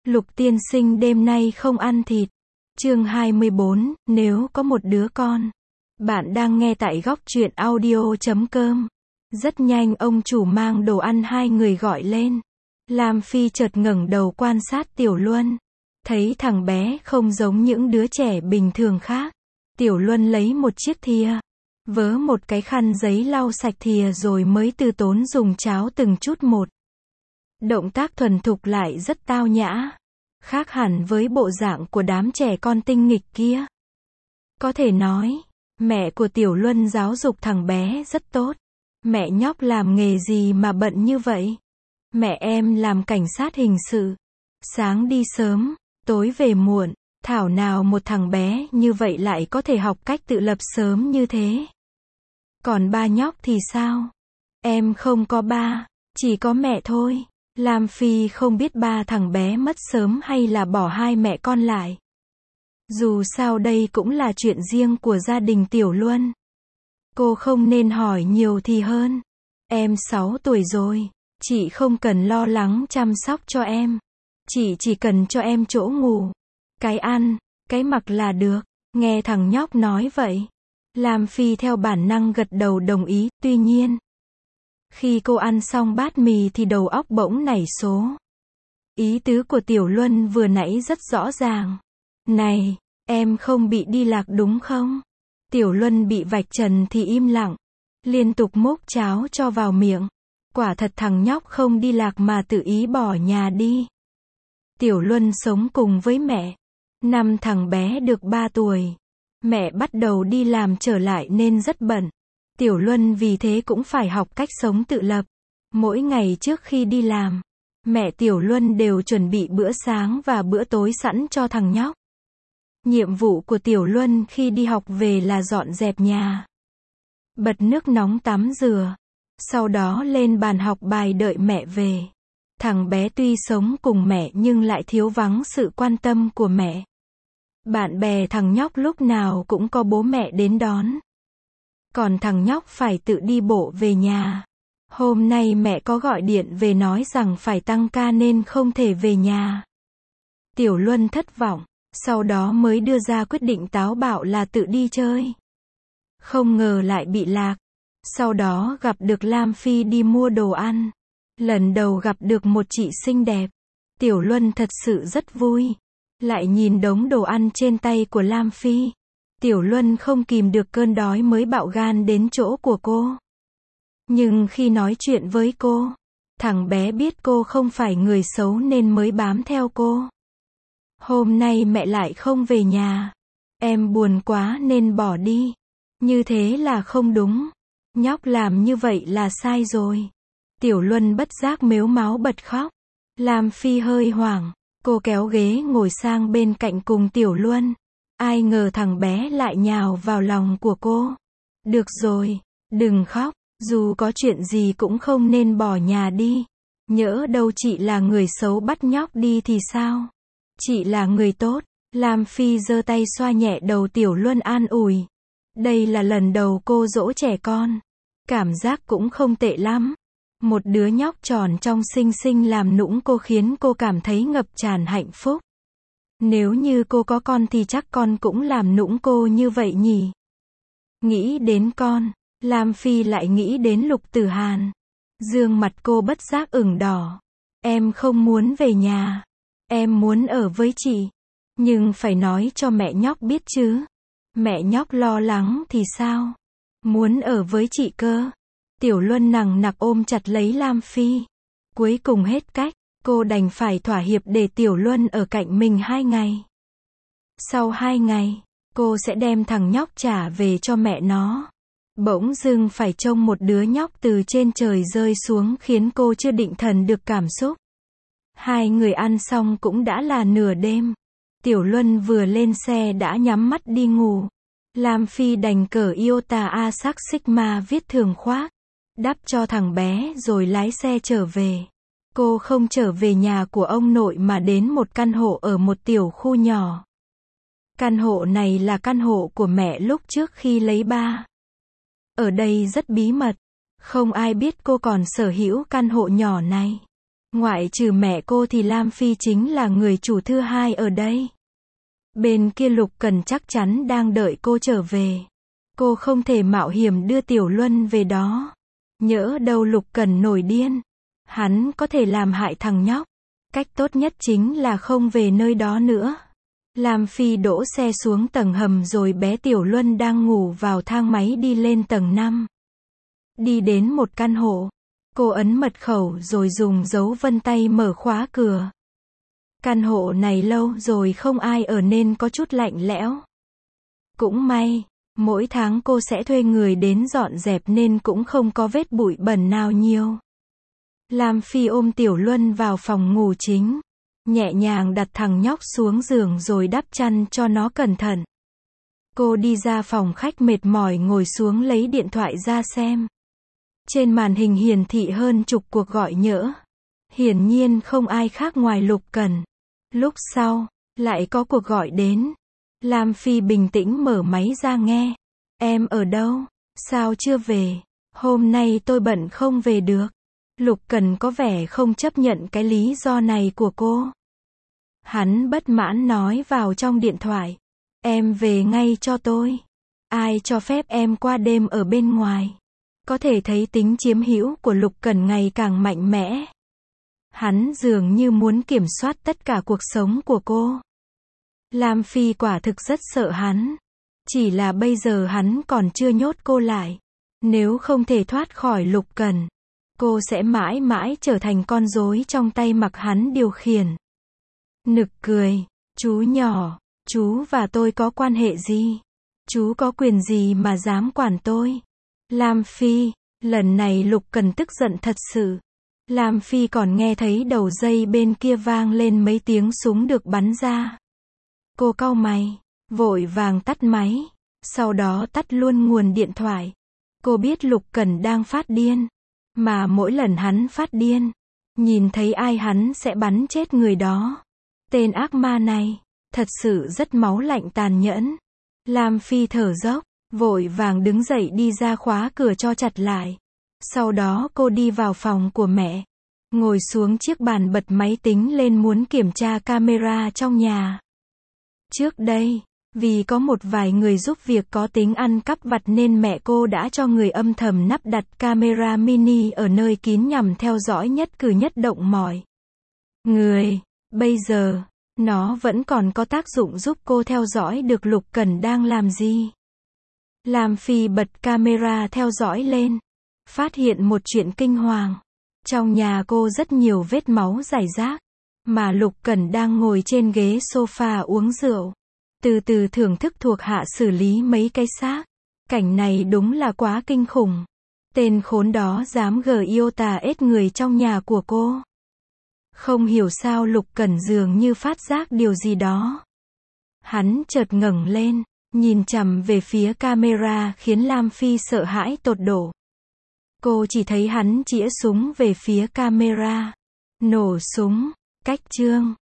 Lục tiên sinh đêm nay không ăn thịt. Chương 24, nếu có một đứa con. Bạn đang nghe tại góc truyện audio.com. Rất nhanh ông chủ mang đồ ăn hai người gọi lên. Lam Phi chợt ngẩng đầu quan sát Tiểu Luân. Thấy thằng bé không giống những đứa trẻ bình thường khác. Tiểu Luân lấy một chiếc thìa, vớ một cái khăn giấy lau sạch thìa rồi mới từ tốn dùng cháo từng chút một. Động tác thuần thục lại rất tao nhã, khác hẳn với bộ dạng của đám trẻ con tinh nghịch kia. Có thể nói, mẹ của Tiểu Luân giáo dục thằng bé rất tốt. Mẹ nhóc làm nghề gì mà bận như vậy? Mẹ em làm cảnh sát hình sự. Sáng đi sớm, tối về muộn. Thảo nào một thằng bé như vậy lại có thể học cách tự lập sớm như thế. Còn ba nhóc thì sao? Em không có ba, chỉ có mẹ thôi. Lam Phi không biết ba thằng bé mất sớm hay là bỏ hai mẹ con lại. Dù sao đây cũng là chuyện riêng của gia đình Tiểu Luân. Cô không nên hỏi nhiều thì hơn. Em 6 tuổi rồi, chị không cần lo lắng chăm sóc cho em. Chị chỉ cần cho em chỗ ngủ, cái ăn, cái mặc là được. Nghe thằng nhóc nói vậy, Lam Phi theo bản năng gật đầu đồng ý. Tuy nhiên, khi cô ăn xong bát mì thì đầu óc bỗng nảy số. Ý tứ của Tiểu Luân vừa nãy rất rõ ràng. Này, em không bị đi lạc đúng không? Tiểu Luân bị vạch trần thì im lặng, liên tục múc cháo cho vào miệng. Quả thật thằng nhóc không đi lạc mà tự ý bỏ nhà đi. Tiểu Luân sống cùng với mẹ. Năm thằng bé được 3 tuổi, mẹ bắt đầu đi làm trở lại nên rất bận. Tiểu Luân vì thế cũng phải học cách sống tự lập. Mỗi ngày trước khi đi làm, mẹ Tiểu Luân đều chuẩn bị bữa sáng và bữa tối sẵn cho thằng nhóc. Nhiệm vụ của Tiểu Luân khi đi học về là dọn dẹp nhà, bật nước nóng tắm rửa, sau đó lên bàn học bài đợi mẹ về. Thằng bé tuy sống cùng mẹ nhưng lại thiếu vắng sự quan tâm của mẹ. Bạn bè thằng nhóc lúc nào cũng có bố mẹ đến đón. Còn thằng nhóc phải tự đi bộ về nhà. Hôm nay mẹ có gọi điện về nói rằng phải tăng ca nên không thể về nhà. Tiểu Luân thất vọng, sau đó mới đưa ra quyết định táo bạo là tự đi chơi. Không ngờ lại bị lạc. Sau đó gặp được Lam Phi đi mua đồ ăn. Lần đầu gặp được một chị xinh đẹp. Tiểu Luân thật sự rất vui. Lại nhìn đống đồ ăn trên tay của Lam Phi. Tiểu Luân không kìm được cơn đói mới bạo gan đến chỗ của cô. Nhưng khi nói chuyện với cô, thằng bé biết cô không phải người xấu nên mới bám theo cô. Hôm nay mẹ lại không về nhà. Em buồn quá nên bỏ đi. Như thế là không đúng. Nhóc làm như vậy là sai rồi. Tiểu Luân bất giác mếu máo bật khóc. Lam Phi hơi hoảng. Cô kéo ghế ngồi sang bên cạnh cùng Tiểu Luân. Ai ngờ thằng bé lại nhào vào lòng của cô. Được rồi, đừng khóc. Dù có chuyện gì cũng không nên bỏ nhà đi. Nhỡ đâu chị là người xấu bắt nhóc đi thì sao? Chị là người tốt. Lam Phi giơ tay xoa nhẹ đầu Tiểu Luân an ủi. Đây là lần đầu cô dỗ trẻ con. Cảm giác cũng không tệ lắm. Một đứa nhóc tròn trong xinh xinh làm nũng cô khiến cô cảm thấy ngập tràn hạnh phúc. Nếu như cô có con thì chắc con cũng làm nũng cô như vậy nhỉ? Nghĩ đến con, Lam Phi lại nghĩ đến Lục Tử Hàn. Dương mặt cô bất giác ửng đỏ. Em không muốn về nhà. Em muốn ở với chị. Nhưng phải nói cho mẹ nhóc biết chứ. Mẹ nhóc lo lắng thì sao? Muốn ở với chị cơ. Tiểu Luân nằng nặc ôm chặt lấy Lam Phi. Cuối cùng hết cách, cô đành phải thỏa hiệp để Tiểu Luân ở cạnh mình 2 ngày. Sau 2 ngày, cô sẽ đem thằng nhóc trả về cho mẹ nó. Bỗng dưng phải trông một đứa nhóc từ trên trời rơi xuống khiến cô chưa định thần được cảm xúc. Hai người ăn xong cũng đã là nửa đêm. Tiểu Luân vừa lên xe đã nhắm mắt đi ngủ. Lam Phi đành cởi Iota Asac Sigma viết thường khoác, đắp cho thằng bé rồi lái xe trở về. Cô không trở về nhà của ông nội mà đến một căn hộ ở một tiểu khu nhỏ. Căn hộ này là căn hộ của mẹ lúc trước khi lấy ba. Ở đây rất bí mật, không ai biết cô còn sở hữu căn hộ nhỏ này. Ngoại trừ mẹ cô thì Lam Phi chính là người chủ thứ hai ở đây. Bên kia Lục Cẩn chắc chắn đang đợi cô trở về. Cô không thể mạo hiểm đưa Tiểu Luân về đó. Nhỡ đâu Lục Cẩn nổi điên. Hắn có thể làm hại thằng nhóc. Cách tốt nhất chính là không về nơi đó nữa. Lam Phi đỗ xe xuống tầng hầm rồi bé Tiểu Luân đang ngủ vào thang máy đi lên tầng 5. Đi đến một căn hộ. Cô ấn mật khẩu rồi dùng dấu vân tay mở khóa cửa. Căn hộ này lâu rồi không ai ở nên có chút lạnh lẽo. Cũng may, mỗi tháng cô sẽ thuê người đến dọn dẹp nên cũng không có vết bụi bẩn nào nhiều. Lam Phi ôm Tiểu Luân vào phòng ngủ chính. Nhẹ nhàng đặt thằng nhóc xuống giường rồi đắp chăn cho nó cẩn thận. Cô đi ra phòng khách mệt mỏi ngồi xuống lấy điện thoại ra xem. Trên màn hình hiển thị hơn chục cuộc gọi nhỡ. Hiển nhiên không ai khác ngoài Lục Cẩn. Lúc sau, lại có cuộc gọi đến. Lam Phi bình tĩnh mở máy ra nghe. Em ở đâu? Sao chưa về? Hôm nay tôi bận không về được. Lục Cẩn có vẻ không chấp nhận cái lý do này của cô. Hắn bất mãn nói vào trong điện thoại. Em về ngay cho tôi. Ai cho phép em qua đêm ở bên ngoài? Có thể thấy tính chiếm hữu của Lục Cẩn ngày càng mạnh mẽ. Hắn dường như muốn kiểm soát tất cả cuộc sống của cô. Lam Phi quả thực rất sợ hắn. Chỉ là bây giờ hắn còn chưa nhốt cô lại. Nếu không thể thoát khỏi Lục Cẩn, cô sẽ mãi mãi trở thành con rối trong tay mặc hắn điều khiển. Nực cười. Chú nhỏ, chú và tôi có quan hệ gì? Chú có quyền gì mà dám quản tôi? Lam Phi, lần này Lục Cẩn tức giận thật sự. Lam Phi còn nghe thấy đầu dây bên kia vang lên mấy tiếng súng được bắn ra. Cô cau mày, vội vàng tắt máy, sau đó tắt luôn nguồn điện thoại. Cô biết Lục Cẩn đang phát điên, mà mỗi lần hắn phát điên, nhìn thấy ai hắn sẽ bắn chết người đó. Tên ác ma này, thật sự rất máu lạnh tàn nhẫn. Lam Phi thở dốc, vội vàng đứng dậy đi ra khóa cửa cho chặt lại. Sau đó cô đi vào phòng của mẹ, ngồi xuống chiếc bàn bật máy tính lên muốn kiểm tra camera trong nhà. Trước đây, vì có một vài người giúp việc có tính ăn cắp vặt nên mẹ cô đã cho người âm thầm lắp đặt camera mini ở nơi kín nhằm theo dõi nhất cử nhất động mọi người. Bây giờ, nó vẫn còn có tác dụng giúp cô theo dõi được Lục Cẩn đang làm gì. Lam Phi bật camera theo dõi lên, phát hiện một chuyện kinh hoàng. Trong nhà cô rất nhiều vết máu rải rác, mà Lục Cẩn đang ngồi trên ghế sofa uống rượu, từ từ thưởng thức thuộc hạ xử lý mấy cái xác. Cảnh này đúng là quá kinh khủng. Tên khốn đó dám iota ết người trong nhà của cô. Không hiểu sao Lục Cẩn dường như phát giác điều gì đó. Hắn chợt ngẩng lên, nhìn chằm về phía camera khiến Lam Phi sợ hãi tột độ. Cô chỉ thấy hắn chĩa súng về phía camera. Nổ súng. Cách chương